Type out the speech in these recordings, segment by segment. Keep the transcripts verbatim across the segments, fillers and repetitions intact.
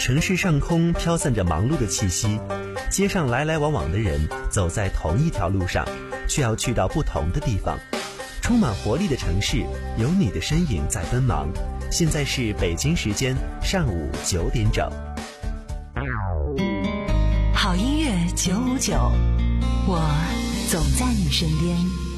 城市上空飘散着忙碌的气息，街上来来往往的人走在同一条路上，却要去到不同的地方。充满活力的城市，有你的身影在奔忙。现在是北京时间上午九点整。 好音乐九五九，我总在你身边。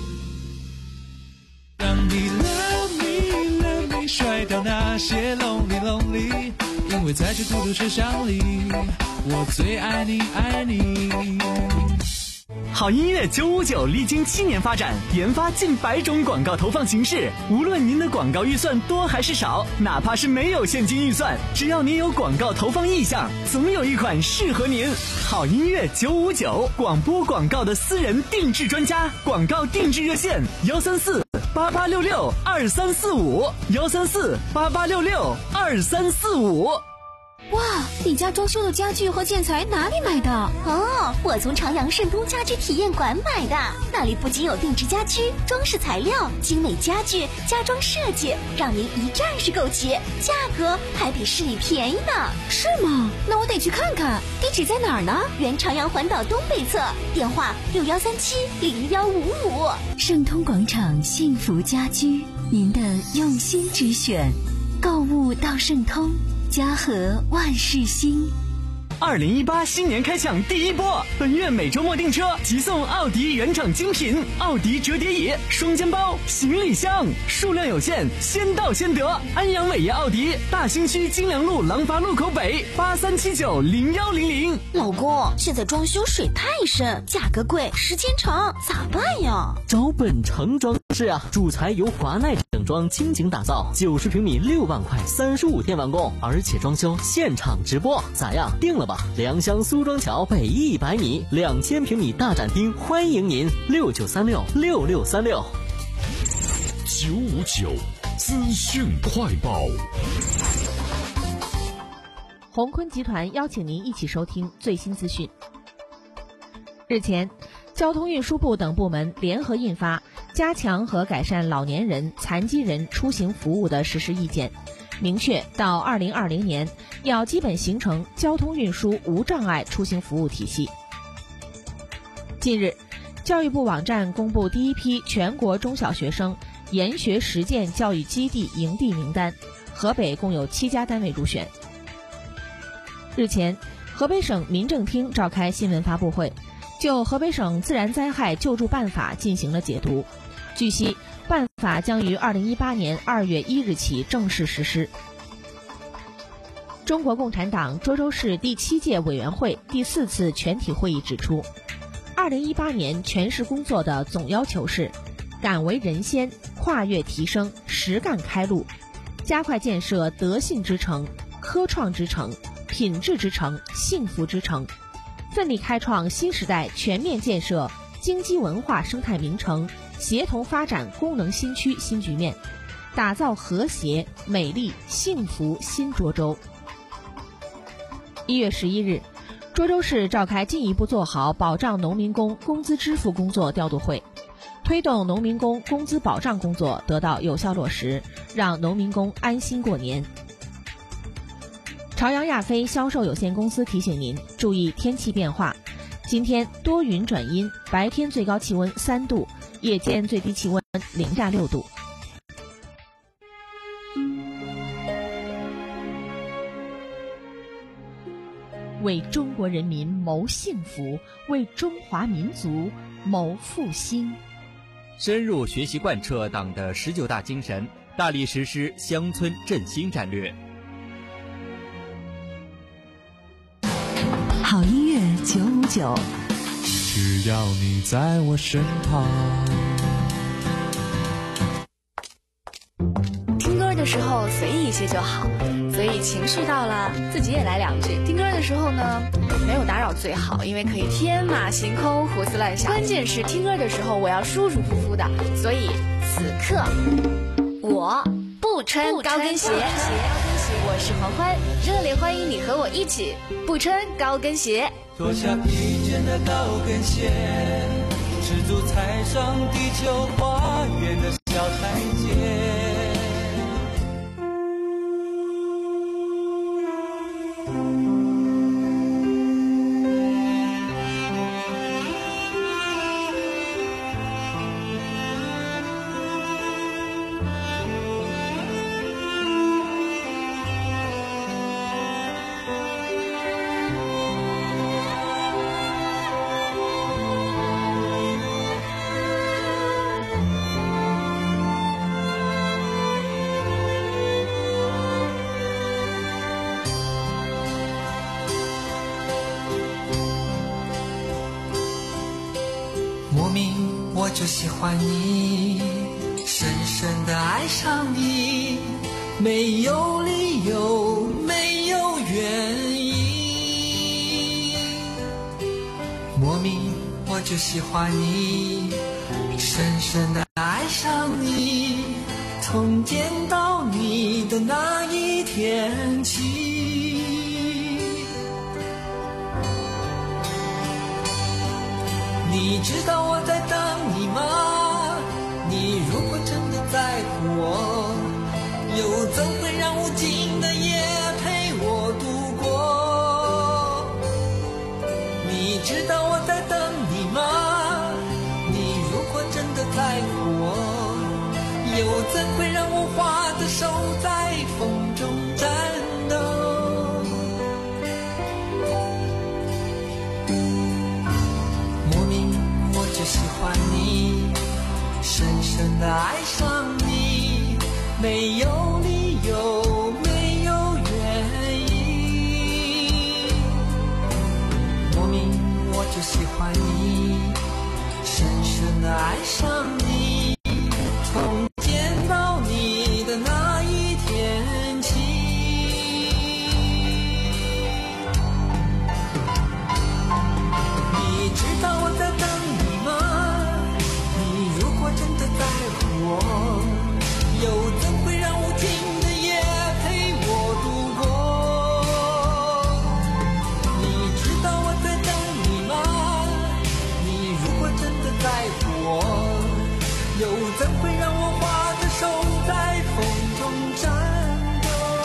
让你 love me love me 甩掉那些 lonely lonely， 因为在这孤独车厢里，我最爱你爱你。 好音乐九五九历经七年发展，研发近百种广告投放形式。无论您的广告预算多还是少，哪怕是没有现金预算，只要您有广告投放意向，总有一款适合您。好音乐九五九，广播广告的私人定制专家，广告定制热线幺三四八八六六二三四五幺三四八八六六二三四五。 哇，你家装修的家具和建材哪里买的？ 哦，我从长阳盛通家居体验馆买的，那里不仅有定制家居、装饰材料、精美家具、家装设计，让您一站式购齐，价格还比市里便宜呢。 是吗？那我得去看看。地址在哪儿呢？ 原长阳环岛东北侧，电话六幺三七零幺五五。 盛通广场幸福家居，您的用心之选，购物到盛通，家和万事兴。 二零一八新年开抢第一波，本月每周末订车即送奥迪原厂精品奥迪折叠椅、双肩包、行李箱，数量有限，先到先得。安阳伟业奥迪大兴区金良路廊坊路口北八三七九零幺零零。 老公，现在装修水太深，价格贵，时间长，咋办呀？ 找本城装饰啊，主材由华奈整装精精打造，九十平米六万块，三十五天完工，而且装修现场直播，咋样？定了吧？良乡苏庄桥北一百米，两千平米大展厅，欢迎您六九三六六六三六。 九五九资讯快报。 鸿坤集团邀请您一起收听最新资讯。日前，交通运输部等部门联合印发《加强和改善老年人、残疾人出行服务的实施意见》，明确到二零二零年要基本形成交通运输无障碍出行服务体系。近日，教育部网站公布第一批全国中小学生研学实践教育基地营地名单，河北共有七家单位入选。日前，河北省民政厅召开新闻发布会，就河北省自然灾害救助办法进行了解读。据悉，办法将于二零一八年二月一日起正式实施。中国共产党涿州市第七届委员会第四次全体会议指出，二零一八年全市工作的总要求是敢为人先，跨越提升，实干开路，加快建设德信之城、科创之城、品质之城、幸福之城，奋力开创新时代全面建设经济文化生态名城、协同发展功能新区新局面，打造和谐、美丽、幸福新涿州。一月十一日，涿州市召开进一步做好保障农民工工资支付工作调度会，推动农民工工资保障工作得到有效落实，让农民工安心过年。朝阳亚飞销售有限公司提醒您注意天气变化，今天多云转阴，白天最高气温三度，夜间最低气温零下六度。为中国人民谋幸福，为中华民族谋复兴。 深入学习贯彻党的十九大精神，大力实施乡村振兴战略。 好音乐九五九， 只要你在我身旁。 听歌的时候随意一些就好，所以情绪到了自己也来两句。听歌的时候呢，没有打扰最好，因为可以天马行空胡思乱想。关键是听歌的时候我要舒舒服服的，所以此刻我不穿高跟鞋。我是黄欢，热烈欢迎你和我一起不穿高跟鞋。 脱下披肩的高跟鞋，赤足踩上地球花园的小台阶。 就喜欢你，深深地爱上你，没有理由，没有原因，莫名我就喜欢你，深深地爱上你，从见到你的那一天起。你知道我在等你吗？你如果真的在乎我，又怎会让无尽的夜陪我度过？你知道我在等你吗？你如果真的在乎我，又怎会让我花的手在风中颤抖？喜欢你，深深地爱上你，没有理由，没有原因，莫名我就喜欢你，深深地爱上你，从见到你的那一天起。你知道我在等我，又怎会让无尽的夜陪我度过？你知道我在等你吗？你如果真的在乎我，又怎会让我花的手在风中颤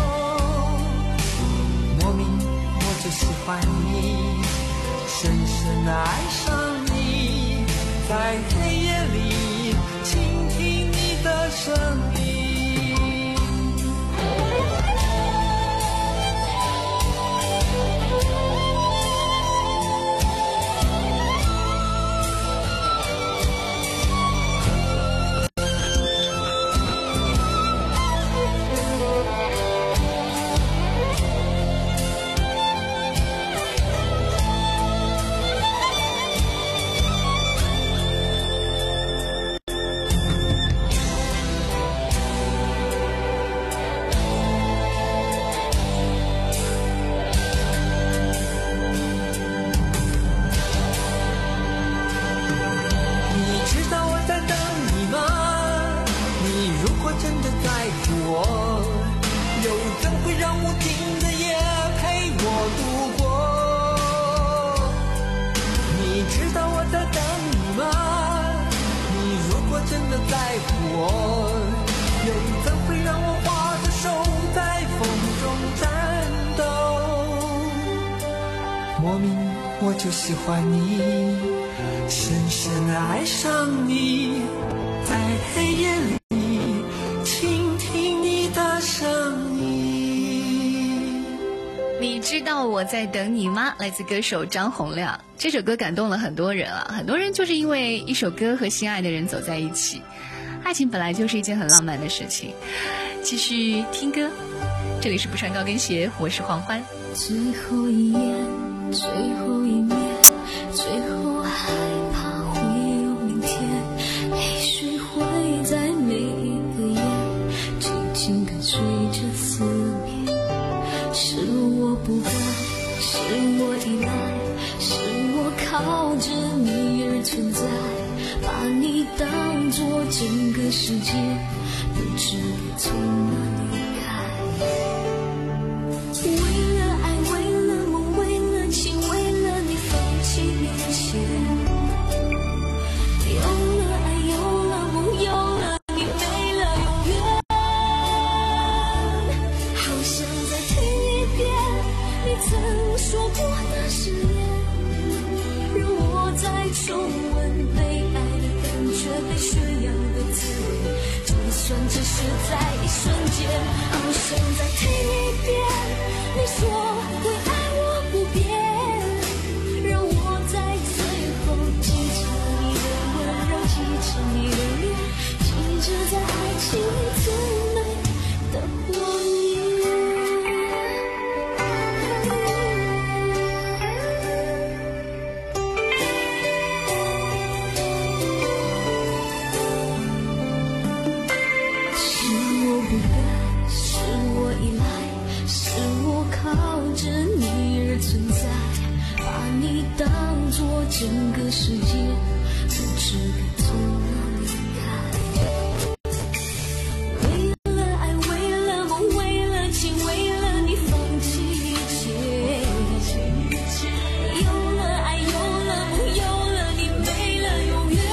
抖？莫名我就喜欢你，深深地爱上你，在黑夜里倾听你的声音。莫名我就喜欢你，深深地爱上你，在黑夜里倾听你的声音。 你知道我在等你吗？来自歌手张洪亮。这首歌感动了很多人啊，很多人就是因为一首歌和心爱的人走在一起。爱情本来就是一件很浪漫的事情。继续听歌，这里是不穿高跟鞋，我是黄欢。 最后一眼，最后一面，最后害怕会有明天，泪水会在每一个夜静静跟随着思念。是我不该，是我依赖，是我靠着你而存在，把你当作整个世界，不知你从哪里开。为了爱，为了梦，为了情，为了你放弃一切。有了爱，有了梦，有了你，没了永远。好想再听一遍你曾说过那誓言，让我再重温被爱的感觉，被需要的滋味。就算只是在一瞬间，好想再听一遍你说会爱我不变，让我在最后记着你的温柔，记着你的脸，记着在爱情里最美的画面。 不该，是我依赖，是我靠着你而存在，把你当作整个世界，不知该从哪里开。为了爱，为了梦，为了情，为了你放弃一切。有了爱，有了梦，有了你，没了永远。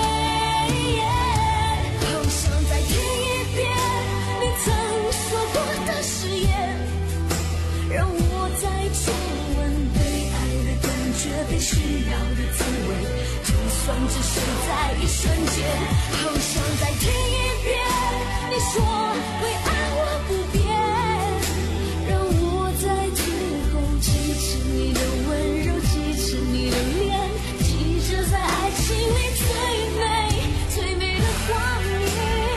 好想再听一遍你曾说过的誓言，让我再重温被爱的感觉，被需要的滋味，就算只是在一瞬间。好想再听一遍你说会爱我不变，让我在最后记着你的温柔，记着你的脸，记着在爱情里最美最美的画面。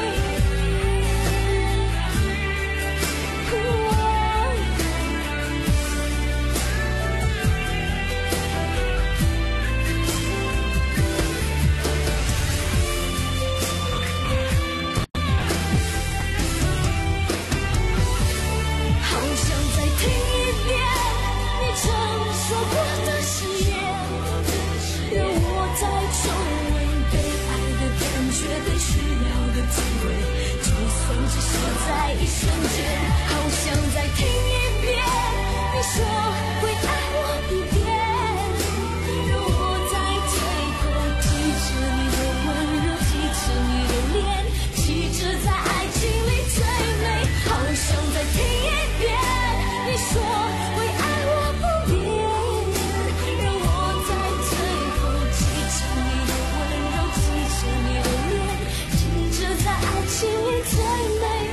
在一瞬间，好想再听一遍你说会爱我不变，让我在最后记着你的温柔，记着你的脸，记着在爱情里最美。好想再听一遍你说会爱我不变，让我在最后记着你的温柔，记着你的脸，记着在爱情里最美。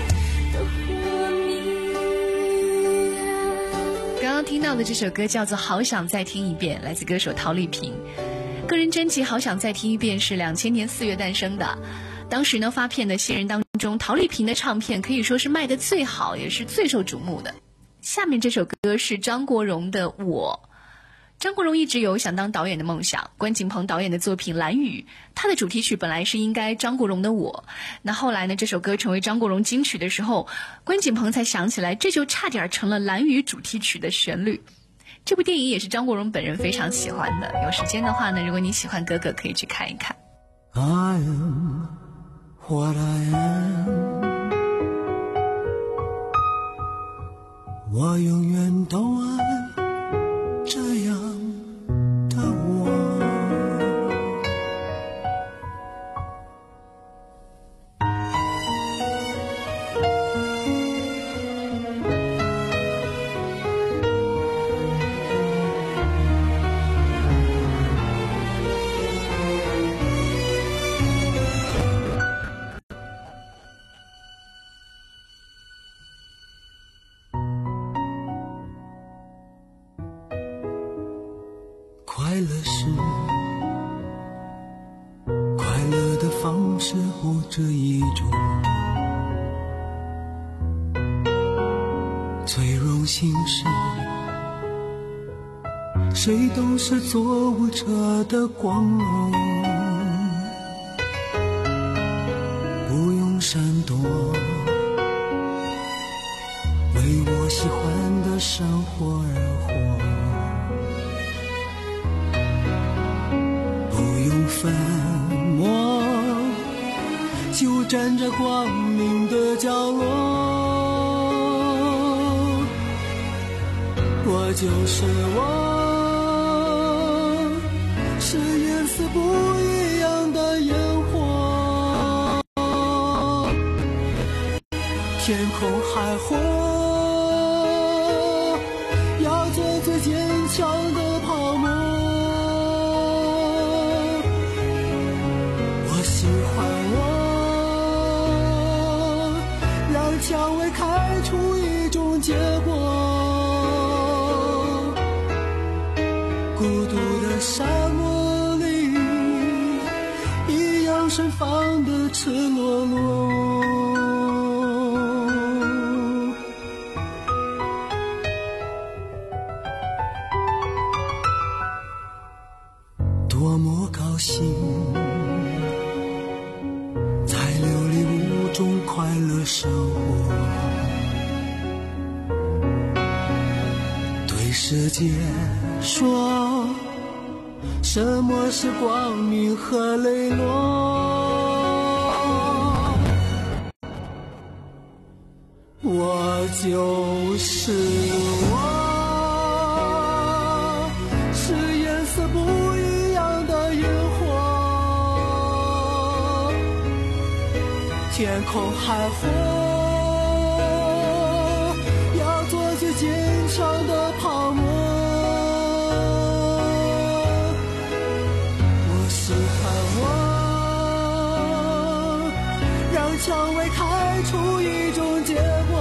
刚刚听到的这首歌叫做《好想再听一遍》，来自歌手陶丽萍。个人专辑《好想再听一遍》是两千年四月诞生的。当时呢，发片的新人当中，陶丽萍的唱片可以说是卖得最好，也是最受瞩目的。下面这首歌是张国荣的《我》。张国荣一直有想当导演的梦想，关锦鹏导演的作品《蓝雨》，他的主题曲本来是应该张国荣的《我》，那后来呢，这首歌成为张国荣金曲的时候，关锦鹏才想起来，这就差点成了《蓝雨》主题曲的旋律。这部电影也是张国荣本人非常喜欢的，有时间的话呢，如果你喜欢哥哥，可以去看一看。 I am what I am， 我永远都爱这样的我。快乐是快乐的方式，或者一种最荣幸是，谁都是做舞者的光荣，不用闪躲，为我喜欢的生活而活。粉墨就站在光明的角落，我就是我，是颜色不一样的烟火，天空海阔，要做最坚强的泡沫。喜欢我，让蔷薇开出一种结果。孤独的沙漠里，一样盛放的赤裸裸。多么高兴！快乐生活，对世界说，什么是光明和磊落？我就是我，是颜色不一样的烟火，天空海阔，要做最坚强的泡沫。我是盼望，让蔷薇开出一种结果。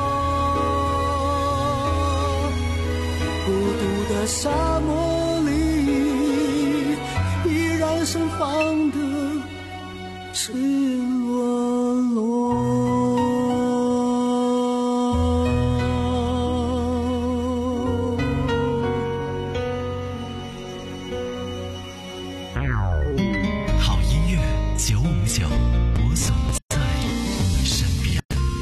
孤独的沙漠里，依然盛放的赤裸裸。 好音乐九五九，我总在你身边。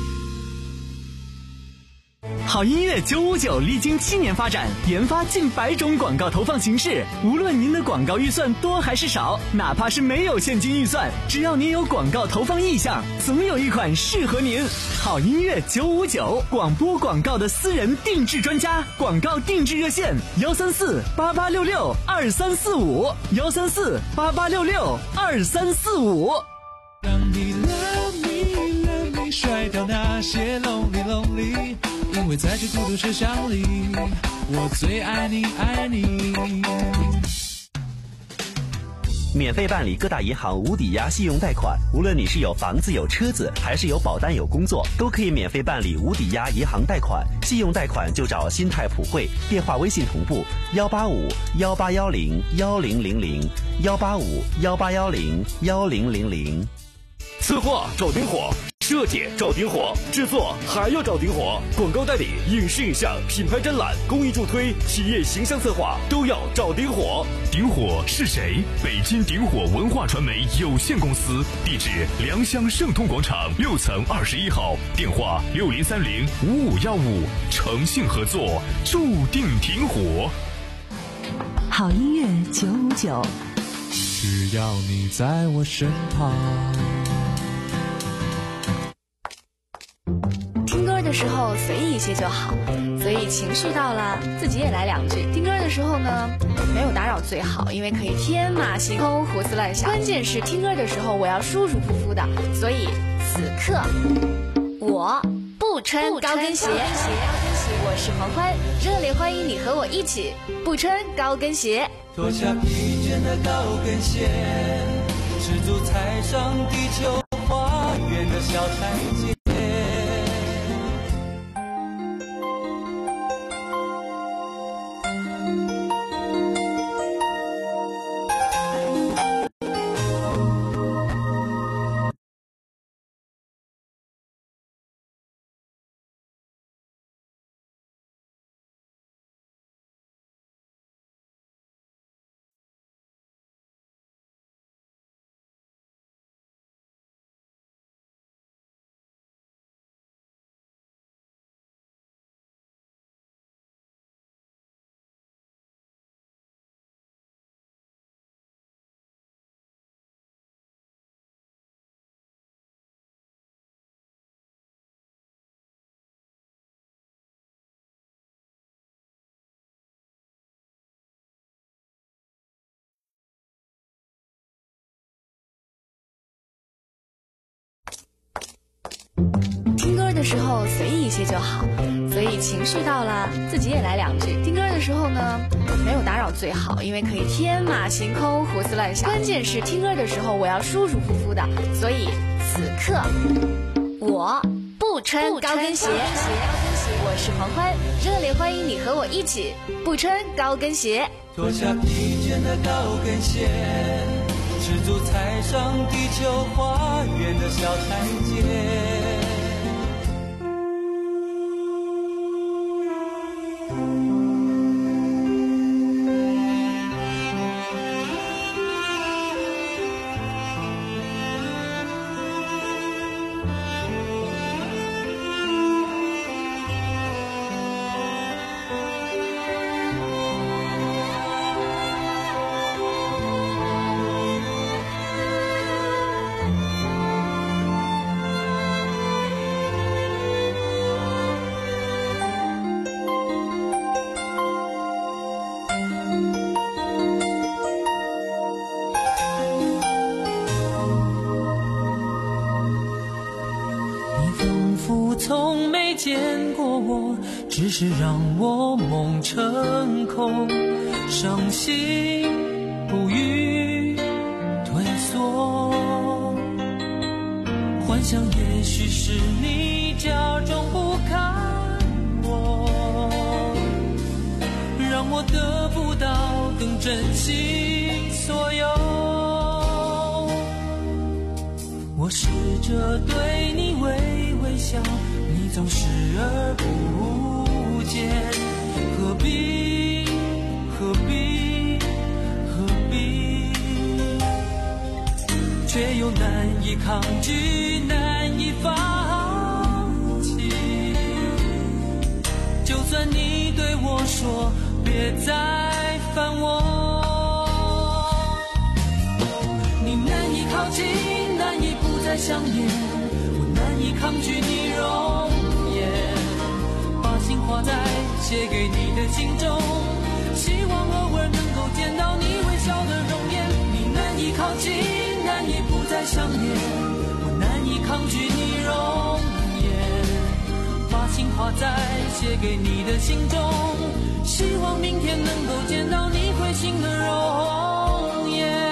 好音乐九五九历经七年发展，研发近百种广告投放形式。无论您的广告预算多还是少，哪怕是没有现金预算，只要您有广告投放意向，总有一款适合您。好音乐九五九，广播广告的私人定制专家，广告定制热线：幺三四八八六六二三四五，幺三四八八六六二三四五。 让你 love me love me 甩掉那些 lonely lonely， 因为在这孤独车厢里，我最爱你爱你。 免费办理各大银行无抵押信用贷款，无论你是有房子有车子，还是有保单有工作，都可以免费办理无抵押银行贷款。信用贷款就找新泰普惠，电话微信同步幺八五幺八幺零幺零零零幺八五幺八幺零幺零零零。 策划找顶火，设计找顶火，制作还要找顶火，广告代理、影视影像、品牌展览、公益助推、企业形象策划都要找顶火。顶火是谁？北京顶火文化传媒有限公司，地址良乡盛通广场六层二十一号，电话六零三零五五幺五，诚信合作，注定顶火。 好音乐九五九， 只要你在我身旁。 听歌的时候随意一些就好，所以情绪到了自己也来两句。听歌的时候呢，没有打扰最好，因为可以天马行空胡思乱想。关键是听歌的时候我要舒舒服服的，所以此刻我不穿高跟鞋。我是黄欢，热烈欢迎你和我一起不穿高跟鞋。 脱下疲倦的高跟鞋，赤足踩上地球花园的小台阶。 听歌的时候随意一些就好，所以情绪到了自己也来两句。听歌的时候呢，没有打扰最好，因为可以天马行空胡思乱想。关键是听歌的时候我要舒舒服服的，所以此刻我不穿高跟鞋。我是黄欢，热烈欢迎你和我一起不穿高跟鞋。 脱下疲倦的高跟鞋，赤足踩上地球花园的小台阶。 仿佛从没见过我，只是让我梦成空，伤心不语退缩。幻想也许是你假装不看我，让我得不到更珍惜所有。我试着对你微微笑，你总视而不见，何必何必何必，却又难以抗拒，难以放弃。就算你对我说别再烦我，你难以靠近，难以不再想念，我难以抗拒你容颜，把心画在写给你的信中，希望偶尔能够见到你微笑的容颜。你难以靠近，难以不再想念，我难以抗拒你容颜，把心画在写给你的信中，希望明天能够见到你会心的容颜。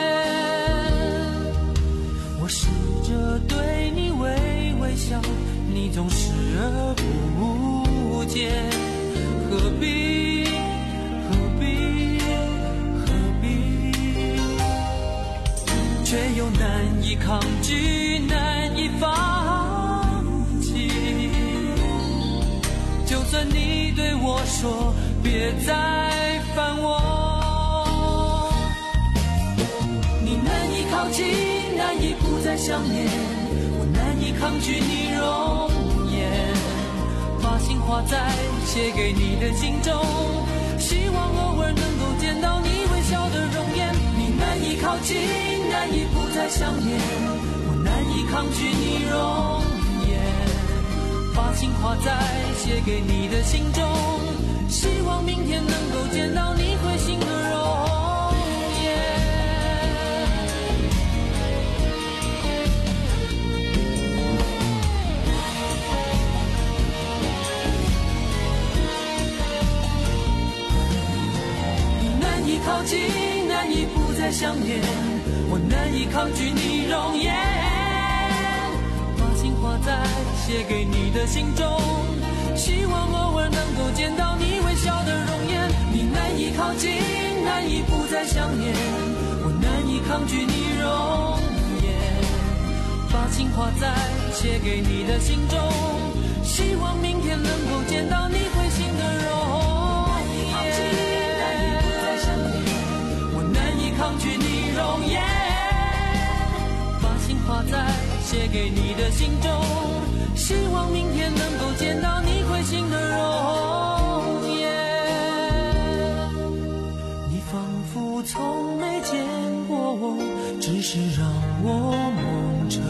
我试着对你微微笑，你总视而不见，何必何必何必，却又难以抗拒，难以放弃。就算你对我说别再烦我，你难以靠近，难以不再想念，我难以抗拒你容颜，把心画在写给你的信中，希望偶尔能够见到你微笑的容颜。你难以靠近，难以不再想念，我难以抗拒你容颜，把心画在写给你的信中，希望明天能够见到你会心的容颜。你难以靠近，难以不再想念，我难以抗拒你容颜，把心画在写给你的信中，希望偶尔能够见到你微笑的容颜。你难以靠近，难以不再想念，我难以抗拒你容颜，把心画在写给你的信中，希望明天能够见到你会心的容颜。我难以抗拒你容颜，把心画在写给你的信中，希望明天能够见到你会心的容颜。你仿佛从没见过我，只是让我梦成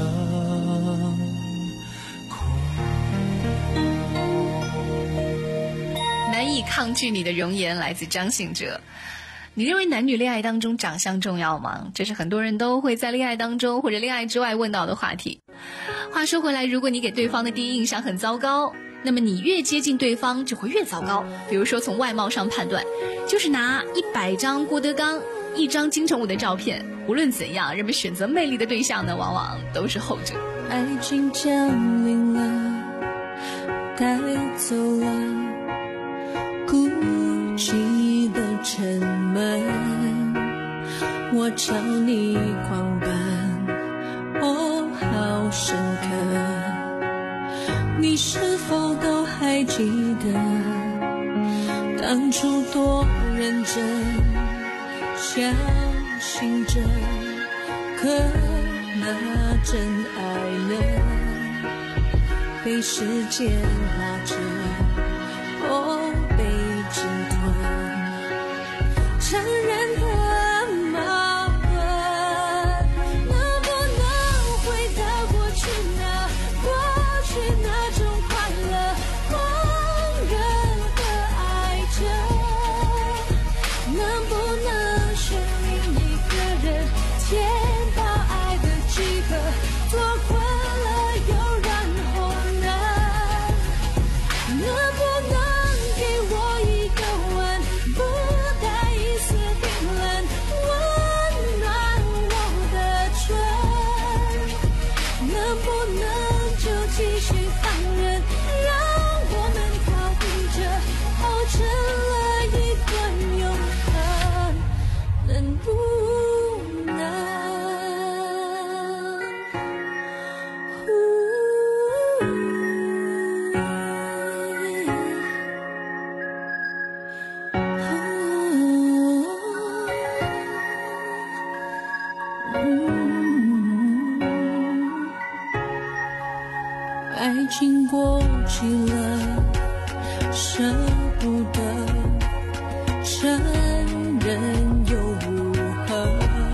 空。 难以抗拒你的容颜，来自张信哲。你认为男女恋爱当中长相重要吗？这是很多人都会在恋爱当中或者恋爱之外问到的话题。话说回来，如果你给对方的第一印象很糟糕，那么你越接近对方就会越糟糕。比如说从外貌上判断，就是拿一百张郭德纲、一张金城武的照片，无论怎样，人们选择魅力的对象呢，往往都是后者。 爱情降临了，带走了孤寂的沉闷，我朝你狂奔，哦，好深刻。你是否都还记得当初多认真相信着，可那真爱呢，被时间拉扯，哦，被鲸吞，残忍的矛盾，能不能回到过去呢？过去那种快乐，狂热的爱着，能不能是另一个人填饱爱的饥渴，多困了又然后呢？ 过去了，舍不得承认又如何？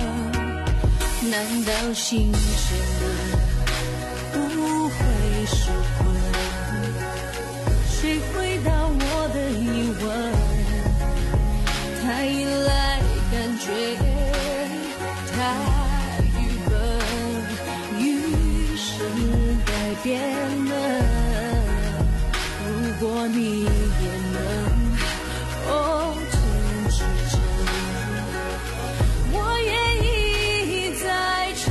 难道新鲜的不会是困？谁回答我的疑问？太依赖感觉太愚笨，于是改变了。如果你也能哦坚持着，我愿意再撑。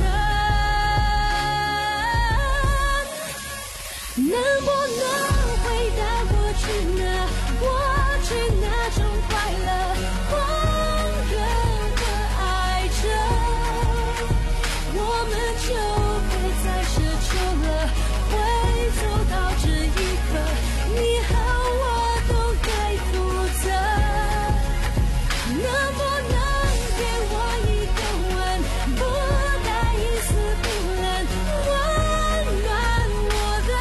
能不能回到过去呢？过去那种快乐，狂热的爱着，我们就别再奢求了。会走到这一刻，你和我都该负责。能不能给我一个吻，不带一丝不冷，温暖我的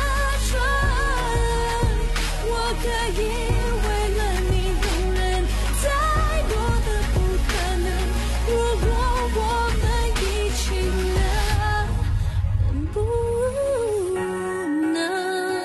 唇。我可以为了你容忍再多的不可能。如果我们一起了，能不能？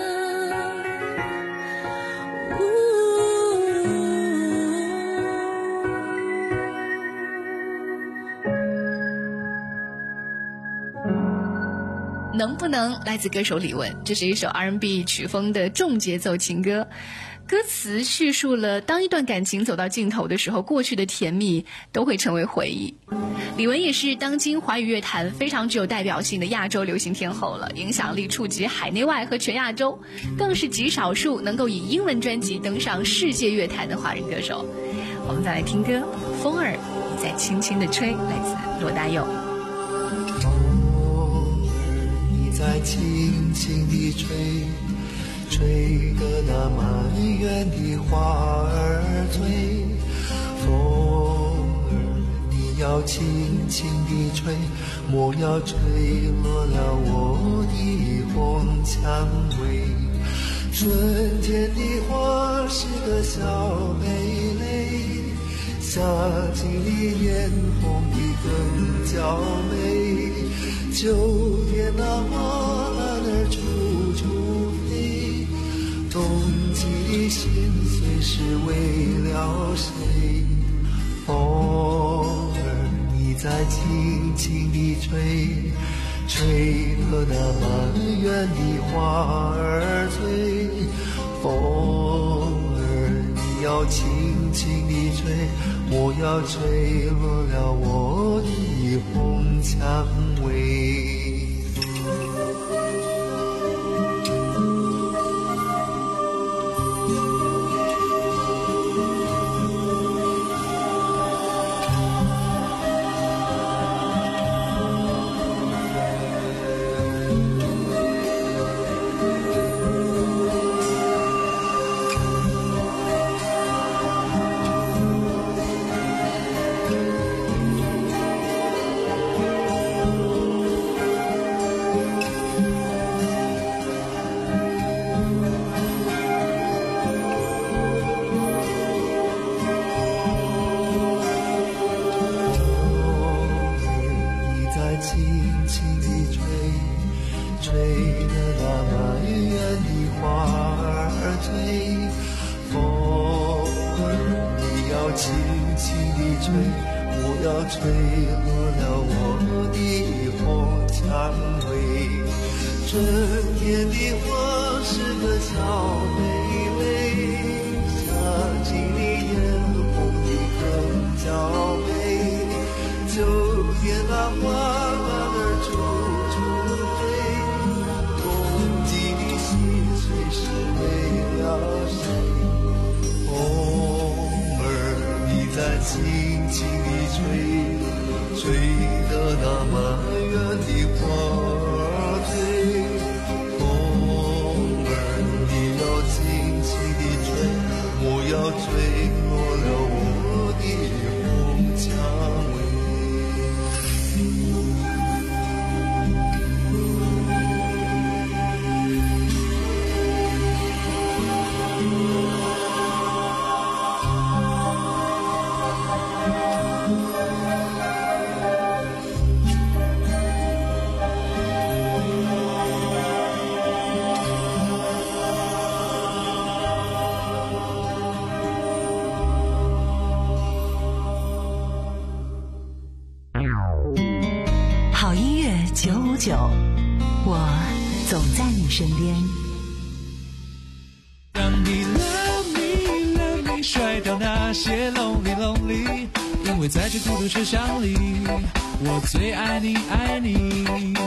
能不能来自歌手李玟，这是一首 R and B 曲风的重节奏情歌，歌词叙述了当一段感情走到尽头的时候，过去的甜蜜都会成为回忆。李玟也是当今华语乐坛非常具有代表性的亚洲流行天后了，影响力触及海内外和全亚洲，更是极少数能够以英文专辑登上世界乐坛的华人歌手。我们再来听歌《风儿你在轻轻地吹》，来自罗大佑。 在轻轻地吹，吹得那满园的花儿醉。风儿你要轻轻地吹，莫要吹落了我的红蔷薇。春天的花是个小蓓蕾，夏季里艳红的更娇美。秋天那花儿处处飞，冬季的心碎是为了谁？风儿你在轻轻地吹，吹得那满园的花儿醉。风儿你要轻轻地吹，莫要吹落了我的红蔷薇。 九，我总在你身边。 让你 love me love me 甩掉那些 lonely lonely， 因为在这孤独车厢里，我最爱你爱你。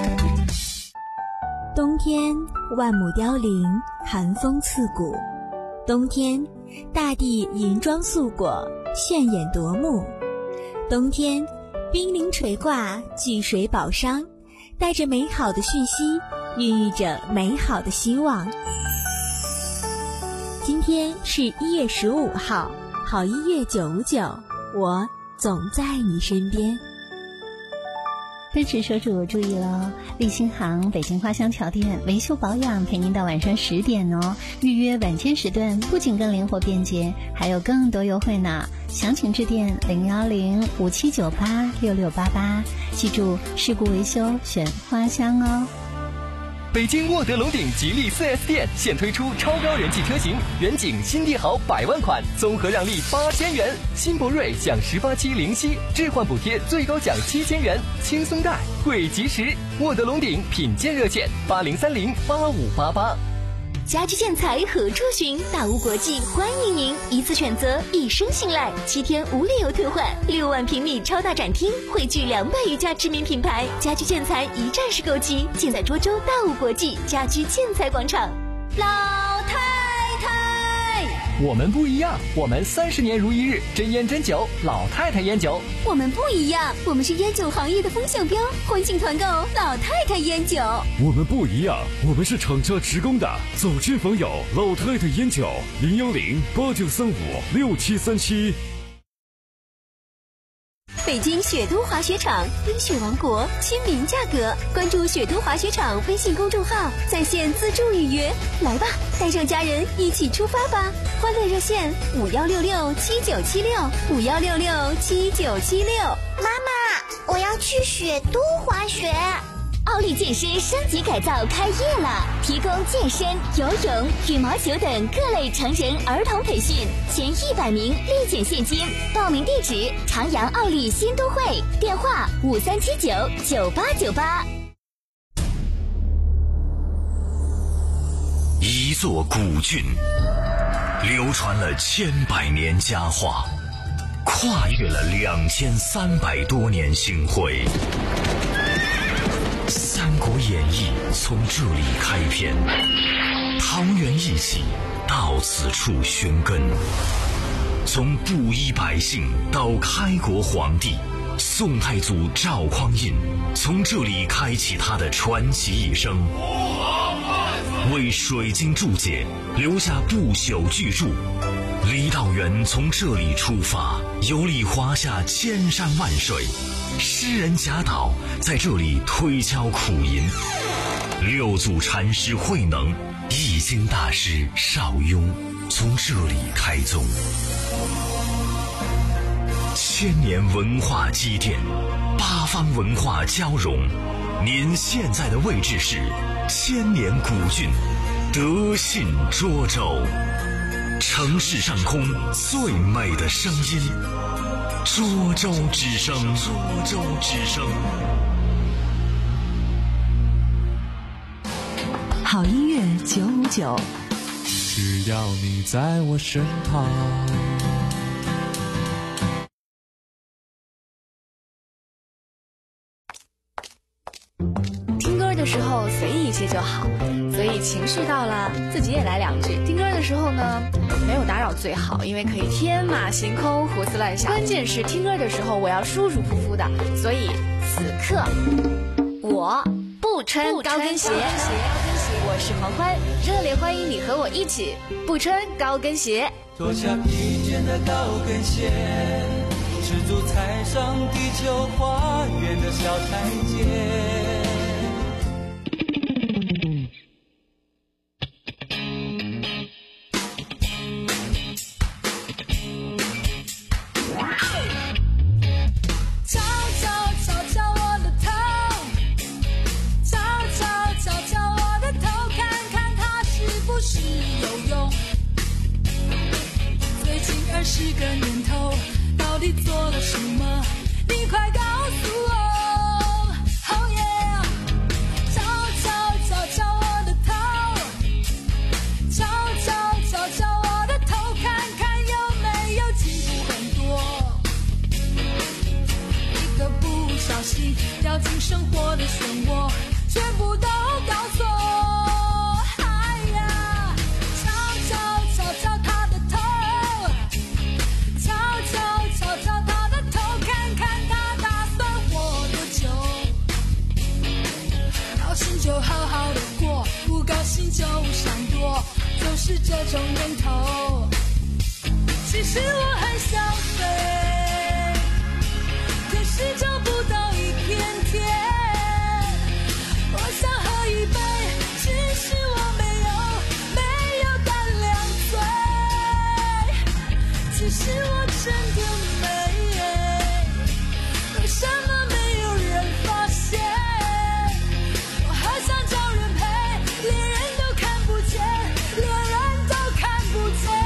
冬天万亩凋零，寒风刺骨。冬天大地银装素裹，炫眼夺目。冬天冰凌垂挂，聚水宝商，带着美好的讯息，孕育着美好的希望。今天是一月十五号，好音乐九五九，我总在你身边。 奔驰车主注意了，立新行北京花乡桥店维修保养陪您到晚上十点哦。预约晚间时段不仅更灵活便捷，还有更多优惠呢。详情致电零幺零五七九八六六八八，记住事故维修选花乡哦。 北京沃德龙鼎吉利 四 S 店现推出超高人气车型，远景新帝豪百万款，综合让利八千元；新博瑞享十八期零息，置换补贴最高享七千元，轻松贷，贵及时。沃德龙鼎品鉴热线八零三零八五八八。 家居建材何处寻？大屋国际欢迎您，一次选择，一生信赖，七天无理由退换，六万平米超大展厅，汇聚两百余家知名品牌，家居建材一站式购齐，尽在涿州大屋国际家居建材广场。 老太太， 我们不一样，我们三十年如一日，真烟真酒，老太太烟酒。 我们不一样，我们是烟酒行业的风向标，欢庆团购老太太烟酒。 我们不一样，我们是厂家职工的，走亲访友，老太太烟酒，零幺零八九三五六七三七。 北京雪都滑雪场，冰雪王国，亲民价格。关注雪都滑雪场微信公众号，在线自助预约。来吧，带上家人一起出发吧！欢乐热线五幺六六七九七六五幺六六七九七六。 妈妈，我要去雪都滑雪。 奥利健身升级改造开业了，提供健身、游泳、羽毛球等各类成人儿童培训，前一百名立减现金。报名地址：长阳奥利新都会，电话五三七九九八九八。 一座古郡，流传了千百年佳话，跨越了两千三百多年星辉。《三国演义》从这里开篇，桃园一起到此处寻根。从布衣百姓到开国皇帝，宋太祖赵匡胤从这里开启他的传奇一生，为水晶注解留下不朽巨著。李道元从这里出发，游历华夏千山万水。诗人贾岛在这里推敲苦吟，六祖禅师慧能、易经大师邵雍从这里开宗。千年文化积淀，八方文化交融。您现在的位置是千年古郡德信涿州，城市上空最美的声音。涿州之声，涿州之声。 好音乐九五九， 只要你在我身旁。 听歌的时候随意一些就好，所以情绪到了，自己也来两句。听歌的时候呢，没有打扰最好，因为可以天马行空，胡思乱想。关键是听歌的时候，我要舒舒服服的，所以此刻我不穿高跟鞋。我是黄欢，热烈欢迎你和我一起不穿高跟鞋。 脱下疲倦的高跟鞋，赤足踩上地球花园的小台阶。 十个年头，到底做了什么？你快告诉我！Oh yeah！ 掉进生活的漩涡，全部都搞错。哎呀，敲敲敲敲他的头，敲敲敲敲他的头，看看他打算活多久。高兴就好好的过，不高兴就闪躲，就是这种念头。其实我很想飞，可是找不到一片天。我想喝一杯，只是我没有没有胆量醉。其实我真的美，为什么没有人发现？我好想找人陪，连人都看不见，连人都看不见。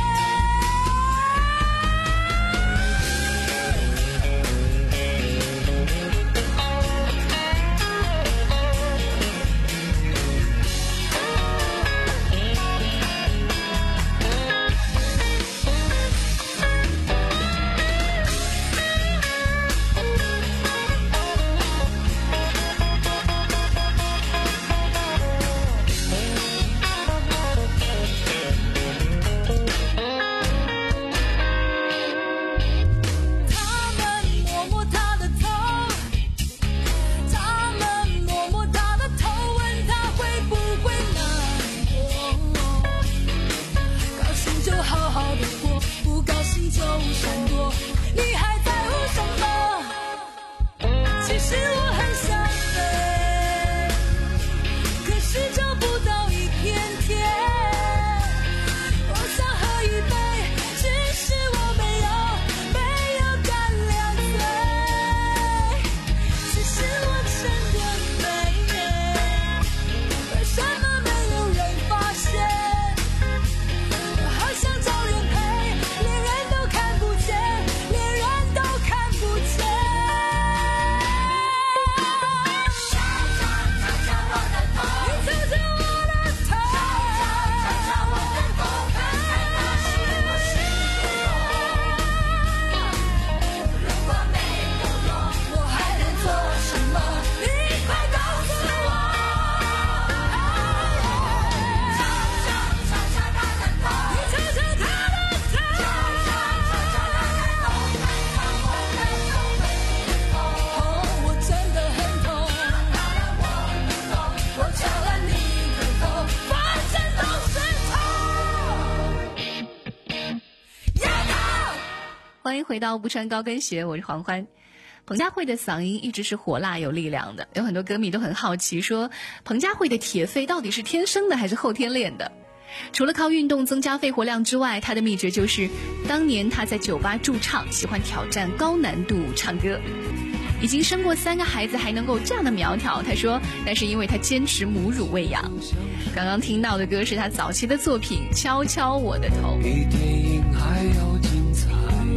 欢迎回到不穿高跟鞋，我是黄欢。彭佳慧的嗓音一直是火辣有力量的，有很多歌迷都很好奇，说彭佳慧的铁肺到底是天生的还是后天练的？除了靠运动增加肺活量之外，她的秘诀就是当年她在酒吧驻唱，喜欢挑战高难度唱歌。已经生过三个孩子还能够这样的苗条，她说那是因为她坚持母乳喂养。刚刚听到的歌是她早期的作品《敲敲我的头》。 比电影还要精彩，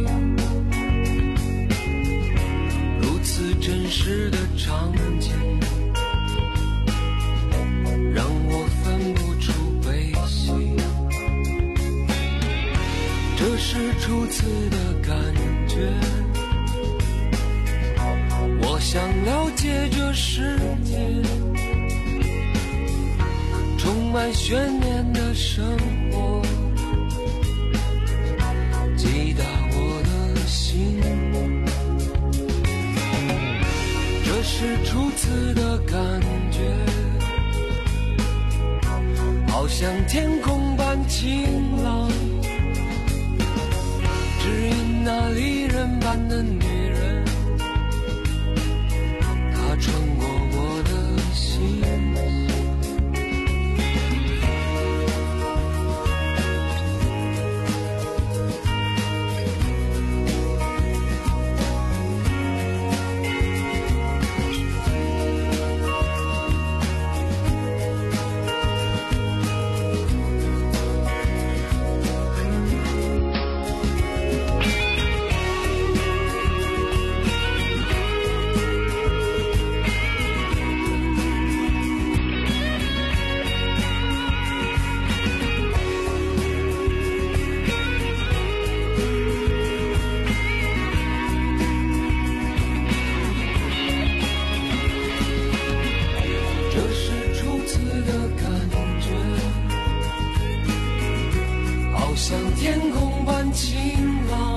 如此真实的场景，让我分不出悲喜。这是初次的感觉，我想了解这世界，充满悬念的生活，击打我的心。这是初次的感觉，好像天空般晴朗，只因那离人般的女人，她穿过我的心。 像天空般晴朗，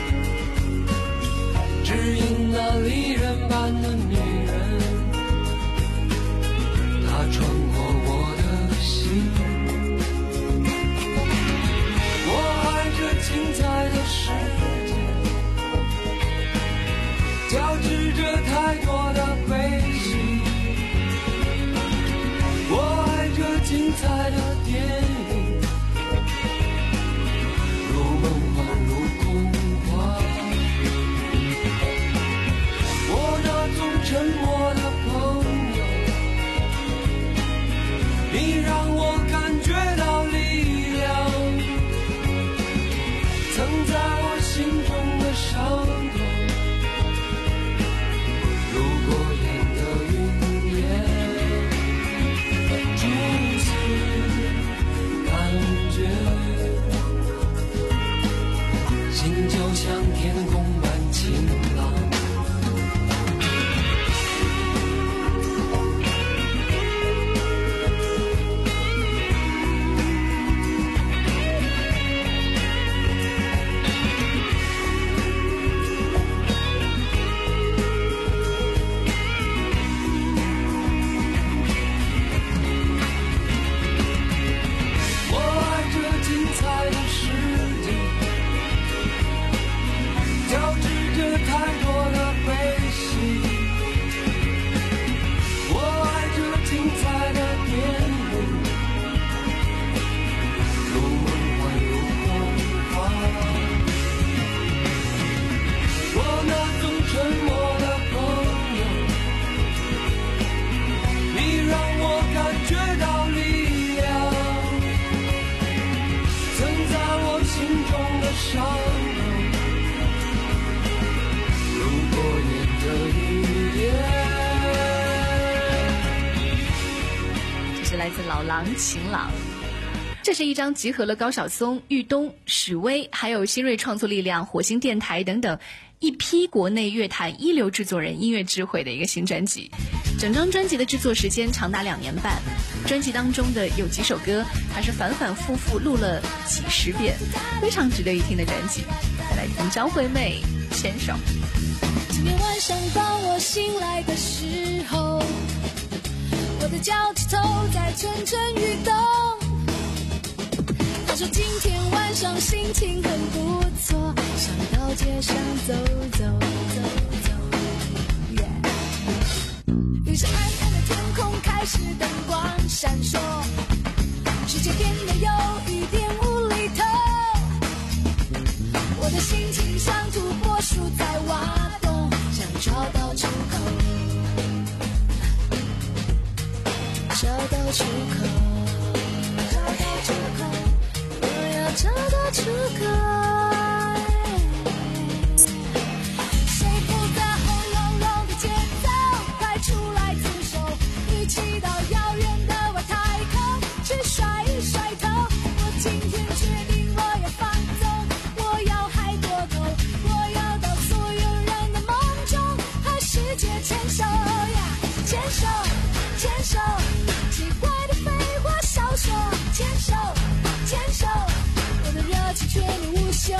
只因那离人般的女人，她穿过我的心。我爱这精彩的世界，交织着太多的悲喜。我爱这精彩的电影，如梦幻如童话。我那种沉默的朋友，你让我感觉到力量，曾在我心中的伤痛，如果眼的云烟，如此感觉，心就像天空般晴朗。 来自老狼晴朗，这是一张集合了高晓松、玉东、许巍还有新锐创作力量、火星电台等等一批国内乐坛一流制作人音乐智慧的一个新专辑。整张专辑的制作时间长达两年半，专辑当中的有几首歌还是反反复复录了几十遍，非常值得一听的专辑。再来听张惠妹《牵手》。 今天晚上当我醒来的时候，我的脚趾头在蠢蠢欲动。他说今天晚上心情很不错，想到街上走走走走、yeah、于是暗淡的天空开始灯光闪烁，世界变得有一点无厘头。我的心情像土拨鼠在挖洞，想找到出口，找到出口，找到出口，我要找到出口。谁不在轰隆隆的节奏，快出来自首，一起到遥远的外太空去甩一甩头。我今天决定我要放纵，我要海过头，我要到所有人的梦中和世界牵手呀，牵手牵手，奇怪的废话少说，牵手牵手，我的热情却你无限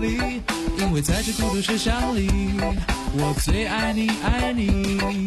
lonely， 因为在这孤独世上里，我最爱你爱你。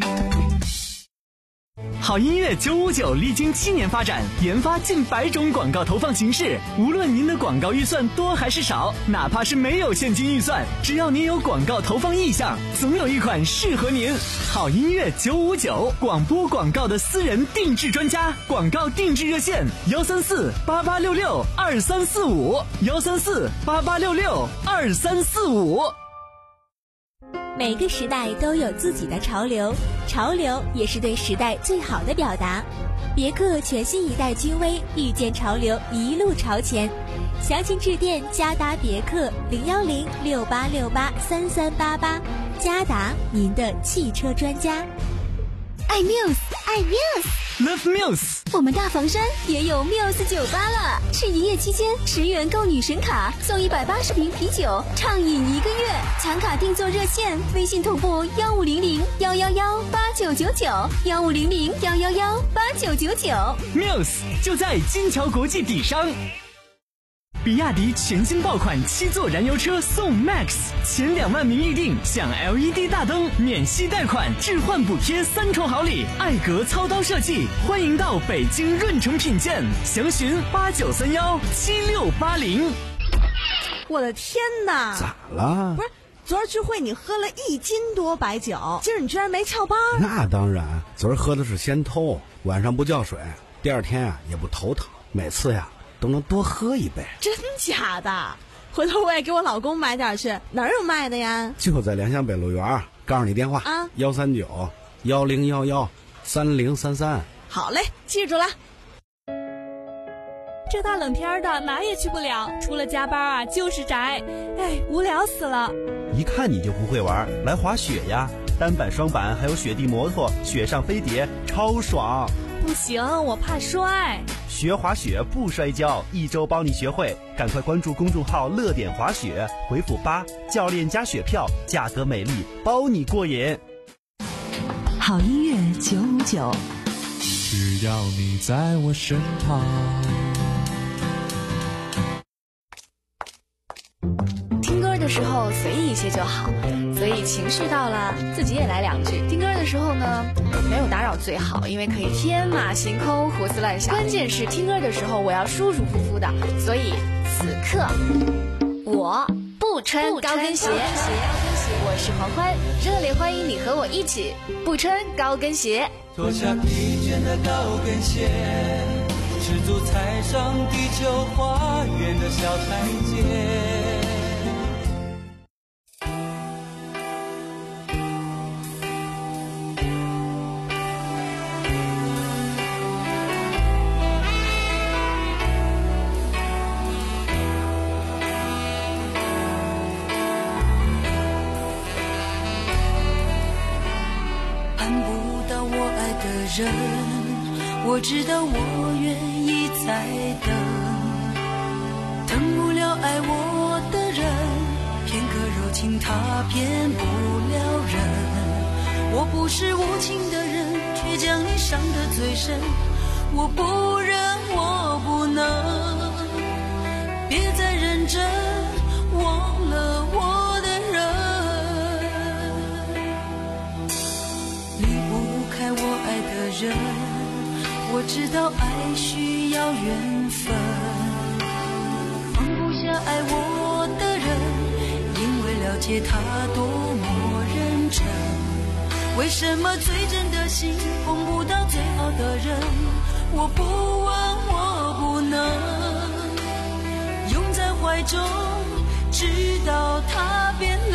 好音乐九五九历经七年发展，研发近百种广告投放形式。无论您的广告预算多还是少，哪怕是没有现金预算，只要您有广告投放意向，总有一款适合您。好音乐九五九，广播广告的私人定制专家，广告定制热线：幺三四八八六六二三四五，幺三四八八六六二三四五。 每个时代都有自己的潮流，潮流也是对时代最好的表达。别克全新一代君威，遇见潮流，一路朝前。详情致电嘉达别克零幺零六八六八三三八八，嘉达，您的汽车专家。 爱 Muse， 爱 Muse，Love Muse。 我们大房山也有 Muse 酒吧了，是营业期间十元购女神卡送一百八十瓶啤酒，畅饮一个月。抢卡订座热线：微信同步幺五零零幺幺幺八九九九，幺五零零幺幺幺八九九九。 Muse 就在金桥国际底商。比亚迪全新爆款七座燃油车送 Max， 前两万名预定享 L E D 大灯、免息贷款、置换补贴三重好礼，艾格操刀设计，欢迎到北京润城品鉴，详询八九三幺七六八零。 我的天哪！ 咋了？ 不是，昨儿聚会你喝了一斤多白酒，今儿你居然没翘班？ 那当然，昨儿喝的是仙偷，晚上不叫水，第二天啊也不头疼，每次呀都能多喝一杯。 真假的？回头我也给我老公买点去，哪儿有卖的呀？ 就在良乡北路园，告诉你电话啊，幺三九幺零幺幺三零三三。 好嘞，记住了。 这大冷天的哪也去不了，除了加班啊就是宅，哎，无聊死了。 一看你就不会玩，来滑雪呀，单板、双板还有雪地摩托、雪上飞碟，超爽。 不行，我怕摔。 学滑雪不摔跤，一周帮你学会。赶快关注公众号乐点滑雪，回复八，教练加雪票，价格美丽，包你过瘾。 好音乐九五九， 只要你在我身旁。 听歌的时候随意一些就好，所以情绪到了自己也来两句。听歌的时候呢，没有打扰最好，因为可以天马行空胡思乱想。关键是听歌的时候我要舒舒服服的，所以此刻我不穿高跟鞋。我是黄欢，热烈欢迎你和我一起不穿高跟鞋。 脱下疲倦的高跟鞋，赤足踩上地球花园的小台阶。 人，我知道我愿意再等，等不了爱我的人，片刻柔情他骗不了人。我不是无情的人，却将你伤得最深。我不忍，我不能，别再认真，忘了我的人，离不开我爱的人，我知道爱需要缘分，放不下爱我的人，因为了解他多么认真。为什么最真的心碰不到最好的人？我不问，我不能拥在怀中，直到他变冷。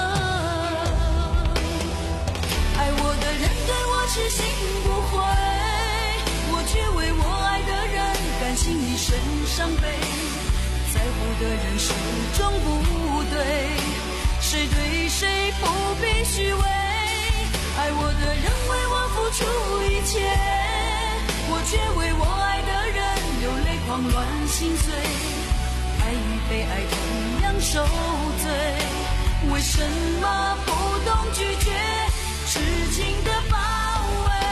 爱我的人对我痴心不悔，我却为我爱的人甘心一生伤悲。在乎的人始终不对，谁对谁不必虚伪。爱我的人为我付出一切，我却为我爱的人流泪狂乱心碎。爱与被爱同样受罪，为什么不懂拒绝痴情的包围？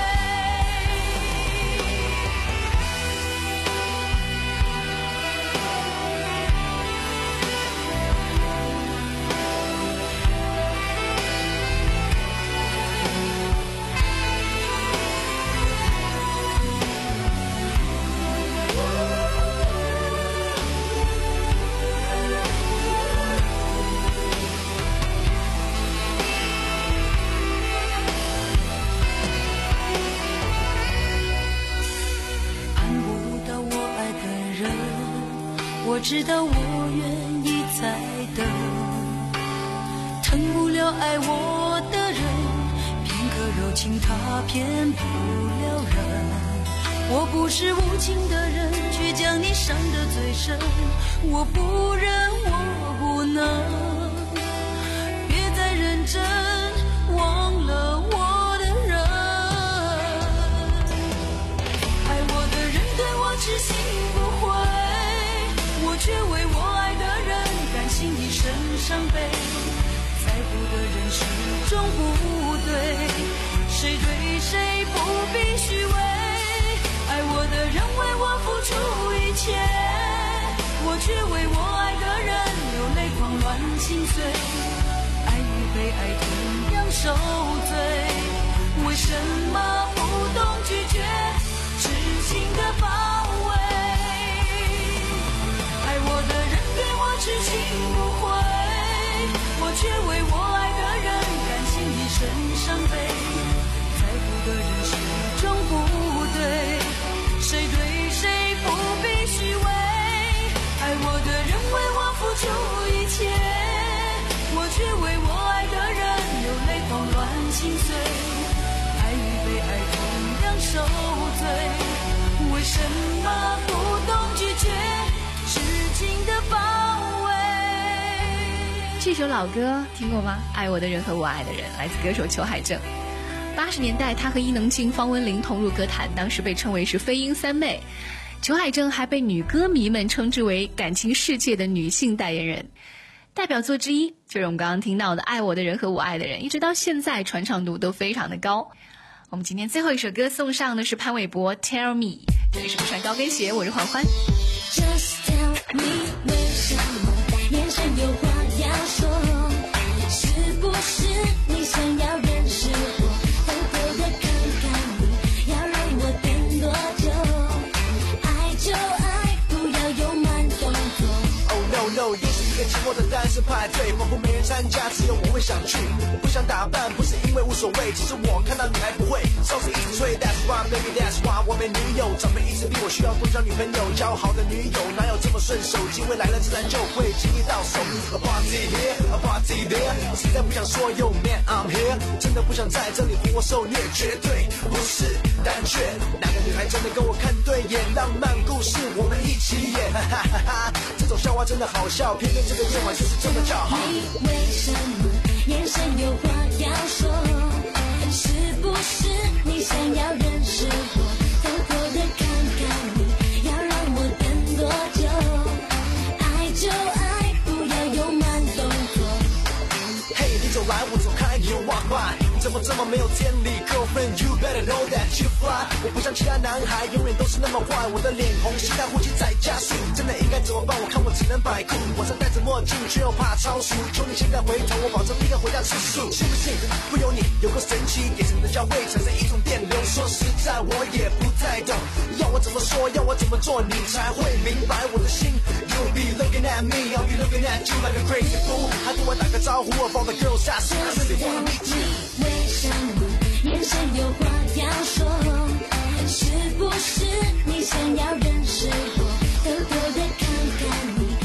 我知道我愿意再等，疼不了爱我的人，片刻柔情他骗不了人。我不是无情的人，却将你伤得最深。我不忍，我不能，别再认真忘了我的人。爱我的人对我痴心不悔，我却为我爱的人甘心一生伤悲。在乎的人始终不对，谁对谁不必虚伪。爱我的人为我付出一切，我却为我爱的人流泪狂乱心碎。爱与被爱同样受罪，为什么不懂拒绝痴情的包围？爱我的人对我痴心不悔，我却为我爱的人甘心一生伤悲。在乎的人始终不对，谁对谁不必虚伪。爱我的人为我付出一切，我却为我爱的人流泪狂乱心碎。爱与被爱同样受罪，为什么不懂拒绝痴情的包围？ 这首老歌听过吗？爱我的人和我爱的人，来自歌手裘海正。八十年代，她和伊能静、方文琳同入歌坛，当时被称为是飞鹰三妹。裘海正还被女歌迷们称之为感情世界的女性代言人。代表作之一就是我们刚刚听到的《爱我的人和我爱的人》，一直到现在传唱度都非常的高。我们今天最后一首歌送上的是潘玮柏《Tell Me》，这里是不穿高跟鞋，我是环环。 Just tell me 为什么眼神有话要说，是不是你想要认识我，偷偷的看看你要让我等多久，爱就爱不要有慢动作。 Oh no no， 又是一个寂寞的单身派对，仿佛没人参加，只有我会想去。我不想打扮，不是因为无所谓，只是我看到你还不会，哨子一直吹。 That's why baby that's why 我没女友，长辈一直逼我需要多交女朋友，交好的女友哪有这么顺手，机会来了自然就会轻易到手。A party here a party there， 实在不想说 Yo man I'm here， 真的不想在这里活受虐，绝对不是胆怯。哪个女孩真的跟我看对眼，浪漫故事我们一起演，哈哈哈哈，这种笑话真的好笑，偏偏这个夜晚就是这么叫好。 你为什么眼神有话要说，是不是你想要认识我，偷偷的看看你要让我等多久，爱就爱不要有慢动作。 嘿，你走来我走开 You walk by， 你怎么这么没有天理 Girlfriend you better know that you fly， 我不像其他男孩永远都是那么坏，我的脸红心跳呼吸在加速，真的应该怎么办？我看我只能摆酷，晚上戴着墨镜却又怕超速，求你现在回头，我保证立刻回家吃素，信不信？不由你，有个神奇眼神的交汇产生一种电流，说实在我也不太懂，要我怎么说，要我怎么做，你才会明白我的心。You'll be looking at me, I'll be looking at you like a crazy fool， 还对我打个招呼，我放the girls下水，I really wanna meet you。 你为什么眼神有话要说，